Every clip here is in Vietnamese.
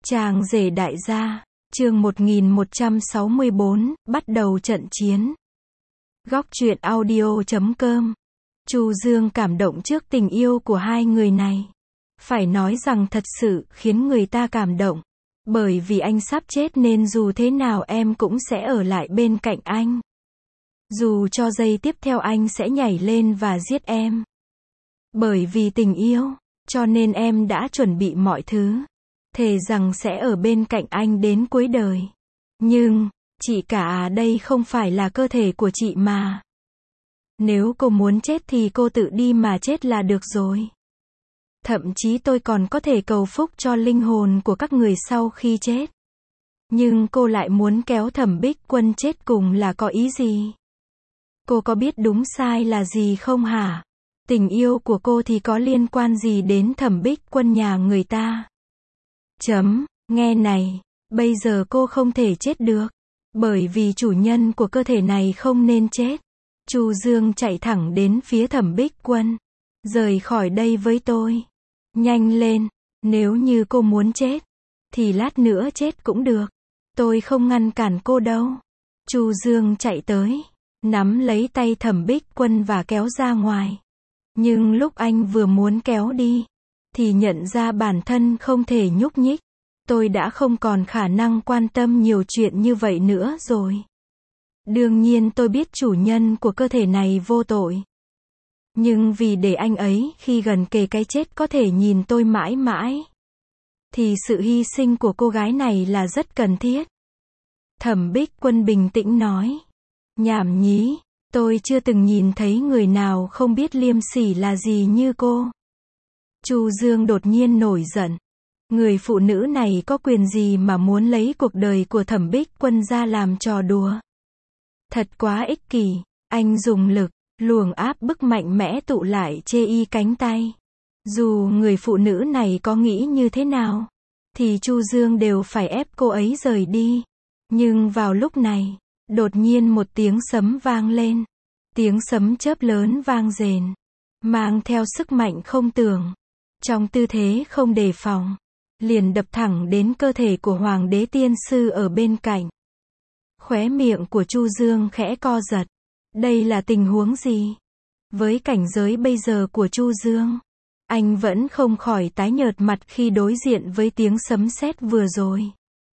Chàng rể đại gia, chương 1164, bắt đầu trận chiến. Góc truyện audio.com. Chu Dương cảm động trước tình yêu của hai người này. Phải nói rằng thật sự khiến người ta cảm động. Bởi vì anh sắp chết nên dù thế nào em cũng sẽ ở lại bên cạnh anh. Dù cho giây tiếp theo anh sẽ nhảy lên và giết em. Bởi vì tình yêu, cho nên em đã chuẩn bị mọi thứ. Thề rằng sẽ ở bên cạnh anh đến cuối đời. Nhưng, chị cả đây không phải là cơ thể của chị mà. Nếu cô muốn chết thì cô tự đi mà chết là được rồi. Thậm chí tôi còn có thể cầu phúc cho linh hồn của các người sau khi chết. Nhưng cô lại muốn kéo Thẩm Bích Quân chết cùng là có ý gì? Cô có biết đúng sai là gì không hả? Tình yêu của cô thì có liên quan gì đến Thẩm Bích Quân nhà người ta? Nghe này, bây giờ cô không thể chết được. Bởi vì chủ nhân của cơ thể này không nên chết. Chu Dương chạy thẳng đến phía Thẩm Bích Quân. Rời khỏi đây với tôi. Nhanh lên, nếu như cô muốn chết, thì lát nữa chết cũng được. Tôi không ngăn cản cô đâu. Chu Dương chạy tới, nắm lấy tay Thẩm Bích Quân và kéo ra ngoài. Nhưng lúc anh vừa muốn kéo đi, thì nhận ra bản thân không thể nhúc nhích. Tôi đã không còn khả năng quan tâm nhiều chuyện như vậy nữa rồi. Đương nhiên tôi biết chủ nhân của cơ thể này vô tội. Nhưng vì để anh ấy khi gần kề cái chết có thể nhìn tôi mãi mãi, thì sự hy sinh của cô gái này là rất cần thiết. Thẩm Bích Quân bình tĩnh nói. Nhảm nhí, tôi chưa từng nhìn thấy người nào không biết liêm sỉ là gì như cô. Chu Dương đột nhiên nổi giận. Người phụ nữ này có quyền gì mà muốn lấy cuộc đời của Thẩm Bích Quân ra làm trò đùa? Thật quá ích kỷ. Anh dùng lực, luồng áp bức mạnh mẽ tụ lại chê y cánh tay. Dù người phụ nữ này có nghĩ như thế nào, thì Chu Dương đều phải ép cô ấy rời đi. Nhưng vào lúc này, đột nhiên một tiếng sấm vang lên. Tiếng sấm chớp lớn vang rền, mang theo sức mạnh không tưởng. Trong tư thế không đề phòng, liền đập thẳng đến cơ thể của Hoàng đế tiên sư ở bên cạnh. Khóe miệng của Chu Dương khẽ co giật. Đây là tình huống gì? Với cảnh giới bây giờ của Chu Dương, anh vẫn không khỏi tái nhợt mặt khi đối diện với tiếng sấm sét vừa rồi.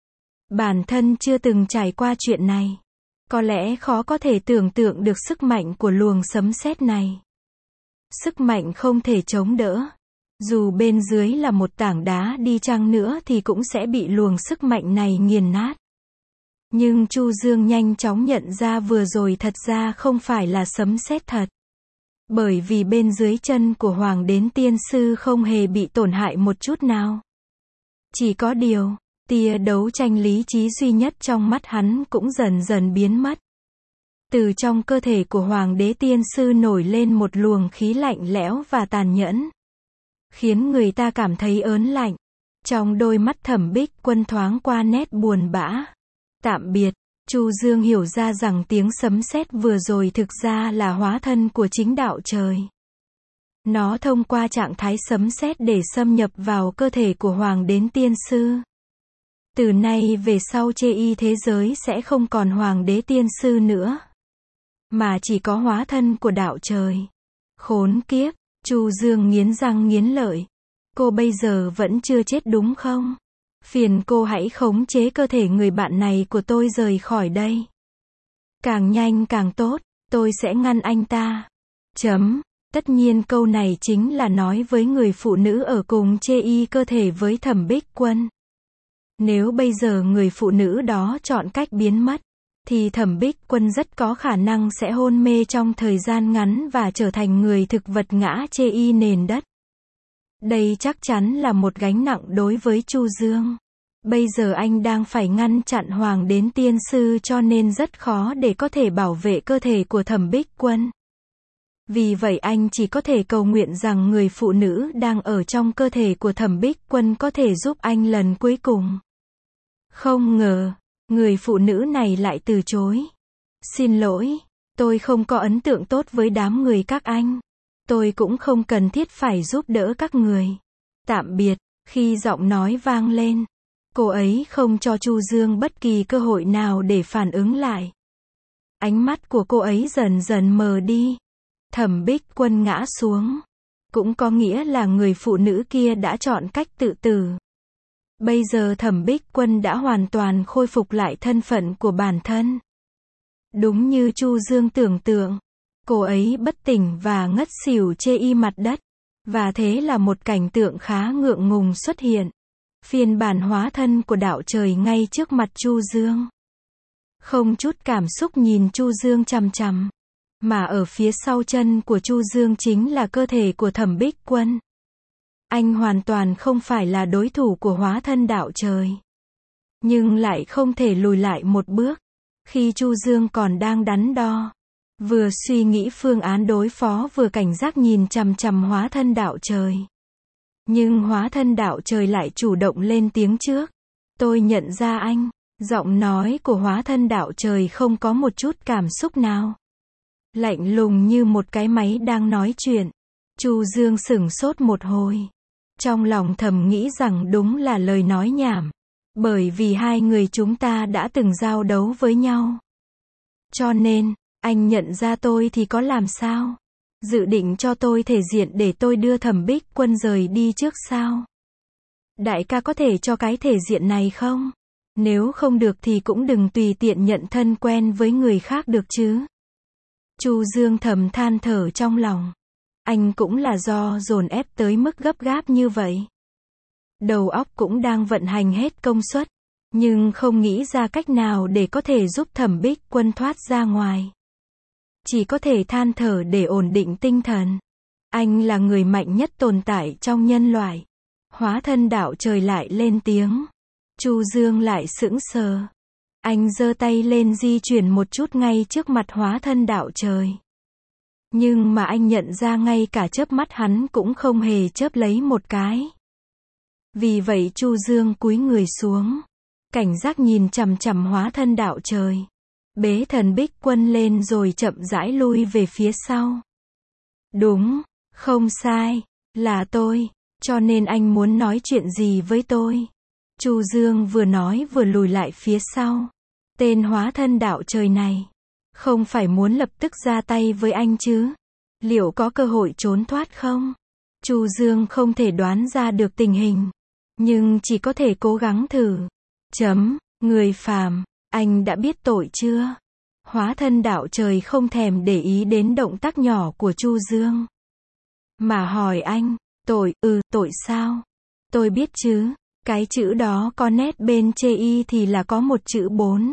Bản thân chưa từng trải qua chuyện này, có lẽ khó có thể tưởng tượng được sức mạnh của luồng sấm sét này. Sức mạnh không thể chống đỡ. Dù bên dưới là một tảng đá đi chăng nữa thì cũng sẽ bị luồng sức mạnh này nghiền nát. Nhưng Chu Dương nhanh chóng nhận ra vừa rồi thật ra không phải là sấm sét thật. Bởi vì bên dưới chân của Hoàng đế tiên sư không hề bị tổn hại một chút nào. Chỉ có điều, tia đấu tranh lý trí duy nhất trong mắt hắn cũng dần dần biến mất. Từ trong cơ thể của Hoàng đế tiên sư nổi lên một luồng khí lạnh lẽo và tàn nhẫn, khiến người ta cảm thấy ớn lạnh. Trong đôi mắt Thẩm Bích Quân thoáng qua nét buồn bã. Tạm biệt. Chu Dương hiểu ra rằng tiếng sấm sét vừa rồi thực ra là hóa thân của chính đạo trời. Nó thông qua trạng thái sấm sét để xâm nhập vào cơ thể của Hoàng đế tiên sư. Từ nay về sau chê y thế giới sẽ không còn Hoàng đế tiên sư nữa, mà chỉ có hóa thân của đạo trời. Khốn kiếp. Chu Dương nghiến răng nghiến lợi. Cô bây giờ vẫn chưa chết đúng không? Phiền cô hãy khống chế cơ thể người bạn này của tôi rời khỏi đây. Càng nhanh càng tốt, tôi sẽ ngăn anh ta. Tất nhiên câu này chính là nói với người phụ nữ ở cùng chê y cơ thể với Thẩm Bích Quân. Nếu bây giờ người phụ nữ đó chọn cách biến mất, thì Thẩm Bích Quân rất có khả năng sẽ hôn mê trong thời gian ngắn và trở thành người thực vật ngã chê y nền đất. Đây chắc chắn là một gánh nặng đối với Chu Dương. Bây giờ anh đang phải ngăn chặn Hoàng đế tiên sư cho nên rất khó để có thể bảo vệ cơ thể của Thẩm Bích Quân. Vì vậy anh chỉ có thể cầu nguyện rằng người phụ nữ đang ở trong cơ thể của Thẩm Bích Quân có thể giúp anh lần cuối cùng. Không ngờ, người phụ nữ này lại từ chối. Xin lỗi, tôi không có ấn tượng tốt với đám người các anh. Tôi cũng không cần thiết phải giúp đỡ các người. Tạm biệt. Khi giọng nói vang lên, Cô ấy không cho Chu Dương bất kỳ cơ hội nào để phản ứng lại. Ánh mắt của cô ấy dần dần mờ đi. Thẩm Bích Quân ngã xuống. Cũng có nghĩa là người phụ nữ kia đã chọn cách tự tử. Bây giờ Thẩm Bích Quân đã hoàn toàn khôi phục lại thân phận của bản thân. Đúng như Chu Dương tưởng tượng, cô ấy bất tỉnh và ngất xỉu chê y mặt đất. Và thế là một cảnh tượng khá ngượng ngùng xuất hiện. Phiên bản hóa thân của đạo trời ngay trước mặt Chu Dương. Không chút cảm xúc nhìn Chu Dương chằm chằm. Mà ở phía sau chân của Chu Dương chính là cơ thể của Thẩm Bích Quân. Anh hoàn toàn không phải là đối thủ của hóa thân đạo trời. Nhưng lại không thể lùi lại một bước. Khi Chu Dương còn đang đắn đo, vừa suy nghĩ phương án đối phó vừa cảnh giác nhìn chằm chằm hóa thân đạo trời. Nhưng hóa thân đạo trời lại chủ động lên tiếng trước. Tôi nhận ra anh. Giọng nói của hóa thân đạo trời không có một chút cảm xúc nào. Lạnh lùng như một cái máy đang nói chuyện. Chu Dương sửng sốt một hồi. Trong lòng thầm nghĩ rằng đúng là lời nói nhảm. Bởi vì hai người chúng ta đã từng giao đấu với nhau. Cho nên, anh nhận ra tôi thì có làm sao? Dự định cho tôi thể diện để tôi đưa Thẩm Bích Quân rời đi trước sao? Đại ca có thể cho cái thể diện này không? Nếu không được thì cũng đừng tùy tiện nhận thân quen với người khác được chứ. Chu Dương thầm than thở trong lòng. Anh cũng là do dồn ép tới mức gấp gáp như vậy. Đầu óc cũng đang vận hành hết công suất. Nhưng không nghĩ ra cách nào để có thể giúp Thẩm Bích Quân thoát ra ngoài. Chỉ có thể than thở để ổn định tinh thần. Anh là người mạnh nhất tồn tại trong nhân loại. Hóa thân đạo trời lại lên tiếng. Chu Dương lại sững sờ. Anh giơ tay lên di chuyển một chút ngay trước mặt hóa thân đạo trời. Nhưng mà anh nhận ra ngay cả chớp mắt hắn cũng không hề chớp lấy một cái. Vì vậy Chu Dương cúi người xuống. Cảnh giác nhìn chằm chằm hóa thân đạo trời. Bế Thần Bích Quân lên rồi chậm rãi lui về phía sau. Đúng, không sai, là tôi, cho nên anh muốn nói chuyện gì với tôi? Chu Dương vừa nói vừa lùi lại phía sau. Tên hóa thân đạo trời này, không phải muốn lập tức ra tay với anh chứ? Liệu có cơ hội trốn thoát không? Chu Dương không thể đoán ra được tình hình, nhưng chỉ có thể cố gắng thử. Người phàm, anh đã biết tội chưa? Hóa thân đạo trời không thèm để ý đến động tác nhỏ của Chu Dương. Mà hỏi anh, tội sao? Tôi biết chứ, cái chữ đó có nét bên chê y thì là có một chữ 4.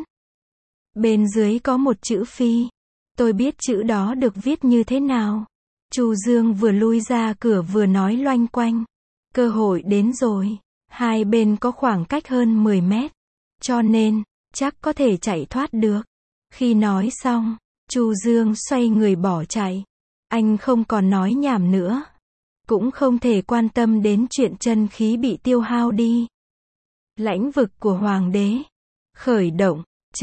Bên dưới có một chữ phi. Tôi biết chữ đó được viết như thế nào. Chu Dương vừa lui ra cửa vừa nói loanh quanh. Cơ hội đến rồi. Hai bên có khoảng cách hơn 10 mét. Cho nên, chắc có thể chạy thoát được. Khi nói xong, Chu Dương xoay người bỏ chạy. Anh không còn nói nhảm nữa. Cũng không thể quan tâm đến chuyện chân khí bị tiêu hao đi. Lãnh vực của Hoàng đế. Khởi động.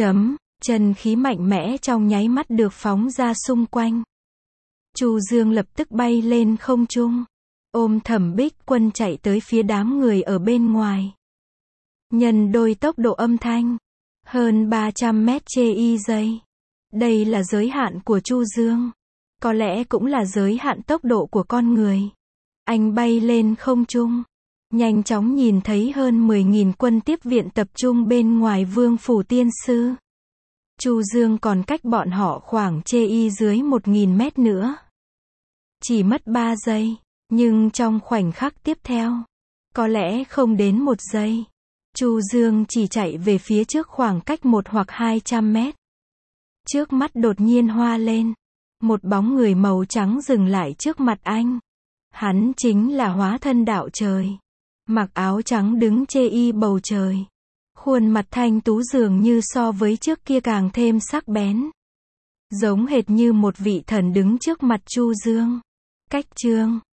Chân khí mạnh mẽ trong nháy mắt được phóng ra xung quanh. Chu Dương lập tức bay lên không trung. Ôm Thẩm Bích Quân chạy tới phía đám người ở bên ngoài. Nhân đôi tốc độ âm thanh. Hơn 300 mét chê y giây. Đây là giới hạn của Chu Dương. Có lẽ cũng là giới hạn tốc độ của con người. Anh bay lên không trung. Nhanh chóng nhìn thấy hơn 10.000 quân tiếp viện tập trung bên ngoài Vương Phủ Tiên Sư. Chu Dương còn cách bọn họ khoảng chê y dưới 1.000 mét nữa. Chỉ mất 3 giây. Nhưng trong khoảnh khắc tiếp theo, có lẽ không đến 1 giây, Chu Dương chỉ chạy về phía trước khoảng cách 1 hoặc 200 mét. Trước mắt đột nhiên hoa lên. Một bóng người màu trắng dừng lại trước mặt anh. Hắn chính là hóa thân đạo trời. Mặc áo trắng đứng chê y bầu trời. Khuôn mặt thanh tú dường như so với trước kia càng thêm sắc bén. Giống hệt như một vị thần đứng trước mặt Chu Dương. Cách chương